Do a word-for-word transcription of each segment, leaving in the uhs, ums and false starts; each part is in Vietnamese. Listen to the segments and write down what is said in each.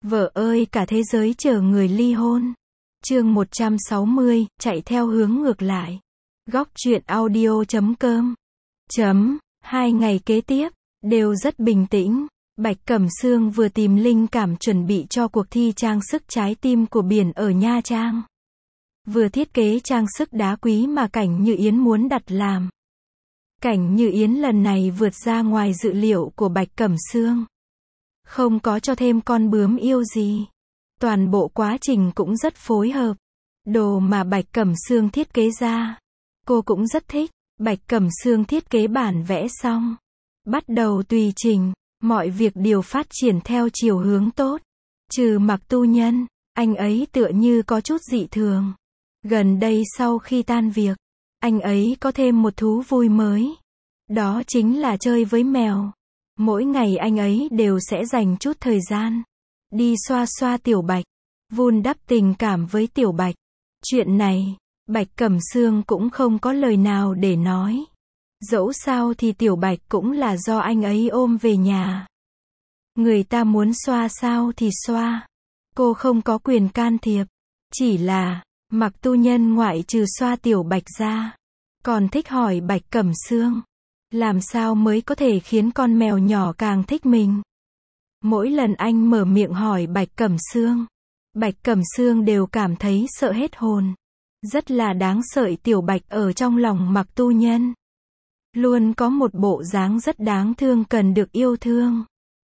Vợ ơi cả thế giới chờ người ly hôn. Chương một trăm sáu mươi, chạy theo hướng ngược lại. Góc truyện audio chấm com. Chấm, hai ngày kế tiếp, đều rất bình tĩnh. Bạch Cẩm Sương vừa tìm linh cảm chuẩn bị cho cuộc thi trang sức trái tim của biển ở Nha Trang. Vừa thiết kế trang sức đá quý mà Cảnh Như Yến muốn đặt làm. Cảnh Như Yến lần này vượt ra ngoài dự liệu của Bạch Cẩm Sương. Không có cho thêm con bướm yêu gì. Toàn bộ quá trình cũng rất phối hợp. Đồ mà Bạch Cẩm Sương thiết kế ra, cô cũng rất thích. Bạch Cẩm Sương thiết kế bản vẽ xong, bắt đầu tùy trình, mọi việc đều phát triển theo chiều hướng tốt. Trừ Mạc Tu Nhân, anh ấy tựa như có chút dị thường. Gần đây sau khi tan việc, anh ấy có thêm một thú vui mới. Đó chính là chơi với mèo. Mỗi ngày anh ấy đều sẽ dành chút thời gian đi xoa xoa Tiểu Bạch, vun đắp tình cảm với Tiểu Bạch. Chuyện này, Bạch Cẩm Sương cũng không có lời nào để nói. Dẫu sao thì Tiểu Bạch cũng là do anh ấy ôm về nhà. Người ta muốn xoa sao thì xoa. Cô không có quyền can thiệp. Chỉ là, Mạc Tu Nhân ngoại trừ xoa Tiểu Bạch ra, còn thích hỏi Bạch Cẩm Sương, làm sao mới có thể khiến con mèo nhỏ càng thích mình. Mỗi lần anh mở miệng hỏi Bạch Cẩm Sương, Bạch Cẩm Sương đều cảm thấy sợ hết hồn. Rất là đáng sợ. Tiểu Bạch ở trong lòng Mạc Tu Nhân luôn có một bộ dáng rất đáng thương cần được yêu thương.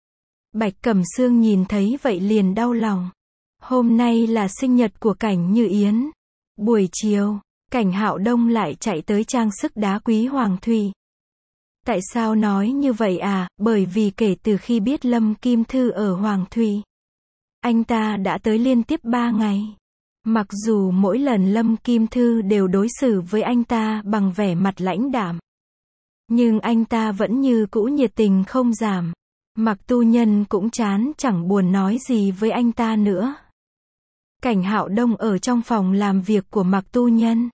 Bạch Cẩm Sương nhìn thấy vậy liền đau lòng. Hôm nay là sinh nhật của Cảnh Như Yến. Buổi chiều, Cảnh Hạo Đông lại chạy tới trang sức đá quý Hoàng Thủy. Tại sao nói như vậy à? Bởi vì kể từ khi biết Lâm Kim Thư ở Hoàng Thủy, anh ta đã tới liên tiếp ba ngày. Mặc dù mỗi lần Lâm Kim Thư đều đối xử với anh ta bằng vẻ mặt lãnh đạm, nhưng anh ta vẫn như cũ nhiệt tình không giảm. Mạc Tu Nhân cũng chán chẳng buồn nói gì với anh ta nữa. Cảnh Hạo Đông ở trong phòng làm việc của Mạc Tu Nhân.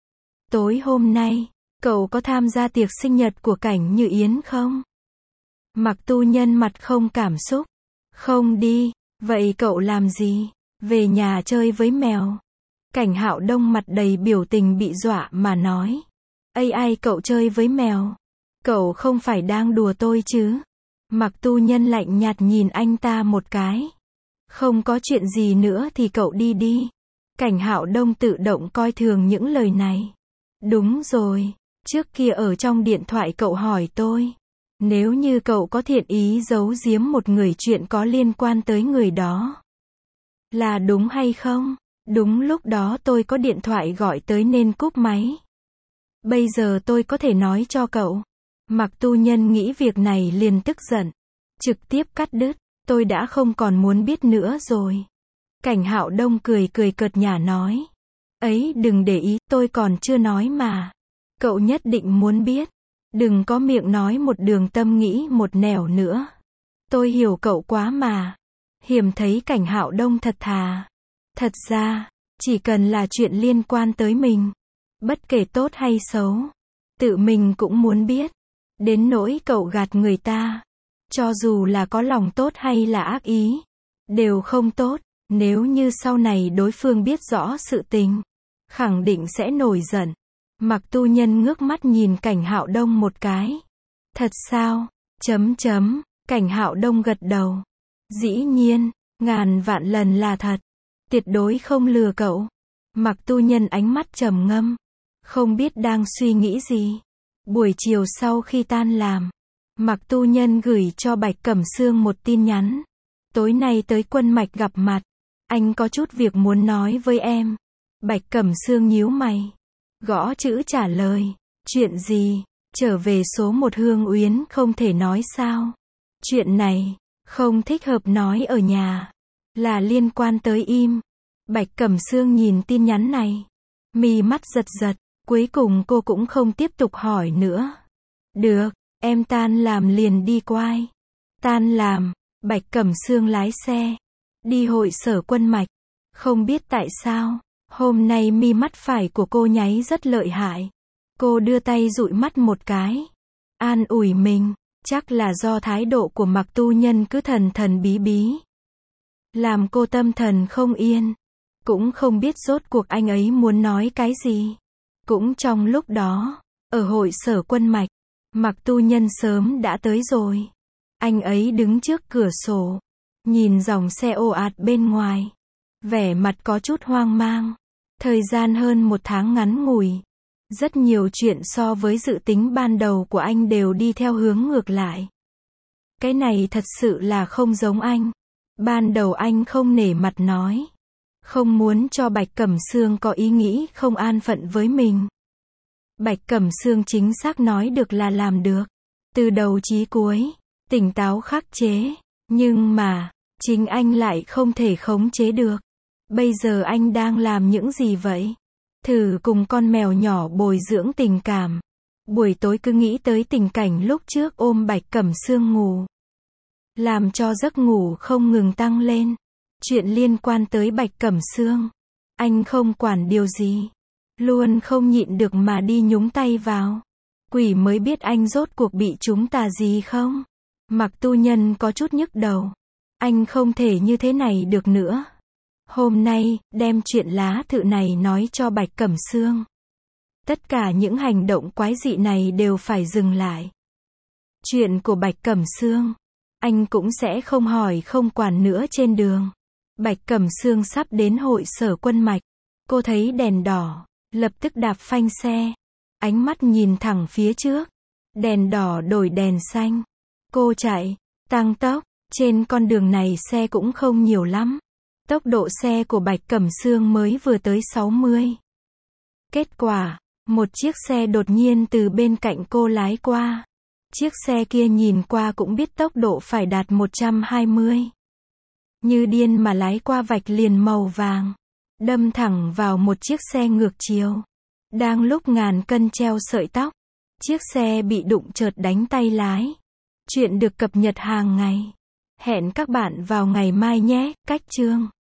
Tối hôm nay, cậu có tham gia tiệc sinh nhật của Cảnh Như Yến không? Mạc Tu Nhân mặt không cảm xúc. Không đi. Vậy cậu làm gì? Về nhà chơi với mèo. Cảnh Hạo Đông mặt đầy biểu tình bị dọa mà nói. Ây ai cậu chơi với mèo? Cậu không phải đang đùa tôi chứ? Mạc Tu Nhân lạnh nhạt nhìn anh ta một cái. Không có chuyện gì nữa thì cậu đi đi. Cảnh Hạo Đông tự động coi thường những lời này. Đúng rồi. Trước kia ở trong điện thoại cậu hỏi tôi, nếu như cậu có thiện ý giấu giếm một người chuyện có liên quan tới người đó, là đúng hay không? Đúng lúc đó tôi có điện thoại gọi tới nên cúp máy. Bây giờ tôi có thể nói cho cậu. Mạc Tu Nhân nghĩ việc này liền tức giận, trực tiếp cắt đứt. Tôi đã không còn muốn biết nữa rồi. Cảnh Hạo Đông cười cười cợt nhả nói. Ấy đừng để ý, tôi còn chưa nói mà. Cậu nhất định muốn biết. Đừng có miệng nói một đường tâm nghĩ một nẻo nữa. Tôi hiểu cậu quá mà. Hiểm thấy Cảnh Hạo Đông thật thà. Thật ra, chỉ cần là chuyện liên quan tới mình, bất kể tốt hay xấu, tự mình cũng muốn biết. Đến nỗi cậu gạt người ta, cho dù là có lòng tốt hay là ác ý, đều không tốt. Nếu như sau này đối phương biết rõ sự tình, khẳng định sẽ nổi giận. Mạc Tu Nhân ngước mắt nhìn Cảnh Hạo Đông một cái. Thật sao? Chấm chấm. Cảnh Hạo Đông gật đầu. Dĩ nhiên, ngàn vạn lần là thật. Tuyệt đối không lừa cậu. Mạc Tu Nhân ánh mắt trầm ngâm, không biết đang suy nghĩ gì. Buổi chiều sau khi tan làm, Mạc Tu Nhân gửi cho Bạch Cẩm Sương một tin nhắn. Tối nay tới Quân Mạch gặp mặt. Anh có chút việc muốn nói với em. Bạch Cẩm Sương nhíu mày, gõ chữ trả lời. Chuyện gì? Trở về số một Hương Uyên không thể nói sao? Chuyện này, không thích hợp nói ở nhà. Là liên quan tới im. Bạch Cẩm Sương nhìn tin nhắn này, mí mắt giật giật. Cuối cùng cô cũng không tiếp tục hỏi nữa. Được, em tan làm liền đi quay. Tan làm, Bạch Cẩm Sương lái xe đi hội sở Quân Mạch. Không biết tại sao, hôm nay mi mắt phải của cô nháy rất lợi hại. Cô đưa tay dụi mắt một cái, an ủi mình, chắc là do thái độ của Mạc Tu Nhân cứ thần thần bí bí. làm cô tâm thần không yên. Cũng không biết rốt cuộc anh ấy muốn nói cái gì. Cũng trong lúc đó, ở hội sở Quân Mạch, Mạc Tu Nhân sớm đã tới rồi. Anh ấy đứng trước cửa sổ, nhìn dòng xe ồ ạt bên ngoài, vẻ mặt có chút hoang mang. Thời gian hơn một tháng ngắn ngủi, rất nhiều chuyện so với dự tính ban đầu của anh đều đi theo hướng ngược lại. Cái này thật sự là không giống anh. Ban đầu anh không nể mặt nói, không muốn cho Bạch Cẩm Sương có ý nghĩ không an phận với mình. Bạch Cẩm Sương chính xác nói được là làm được, từ đầu chí cuối, tỉnh táo khắc chế, nhưng mà, chính anh lại không thể khống chế được. Bây giờ anh đang làm những gì vậy? Thử cùng con mèo nhỏ bồi dưỡng tình cảm. Buổi tối cứ nghĩ tới tình cảnh lúc trước ôm Bạch Cẩm Sương ngủ, làm cho giấc ngủ không ngừng tăng lên. Chuyện liên quan tới Bạch Cẩm Sương, anh không quản điều gì, luôn không nhịn được mà đi nhúng tay vào. Quỷ mới biết anh rốt cuộc bị chúng tà gì không? Mạc Tu Nhân có chút nhức đầu. Anh không thể như thế này được nữa. Hôm nay, đem chuyện lá thự này nói cho Bạch Cẩm Sương. Tất cả những hành động quái dị này đều phải dừng lại. Chuyện của Bạch Cẩm Sương, anh cũng sẽ không hỏi không quản nữa trên đường. Bạch Cẩm Sương sắp đến hội sở Quân Mạch. Cô thấy đèn đỏ, lập tức đạp phanh xe. Ánh mắt nhìn thẳng phía trước. Đèn đỏ đổi đèn xanh. Cô chạy, tăng tốc. Trên con đường này xe cũng không nhiều lắm. Tốc độ xe của Bạch Cẩm Sương mới vừa tới sáu mươi. Kết quả, một chiếc xe đột nhiên từ bên cạnh cô lái qua. Chiếc xe kia nhìn qua cũng biết tốc độ phải đạt một trăm hai mươi. Như điên mà lái qua vạch liền màu vàng, đâm thẳng vào một chiếc xe ngược chiều. Đang lúc ngàn cân treo sợi tóc, chiếc xe bị đụng chợt đánh tay lái. Chuyện được cập nhật hàng ngày. Hẹn các bạn vào ngày mai nhé, cách chương.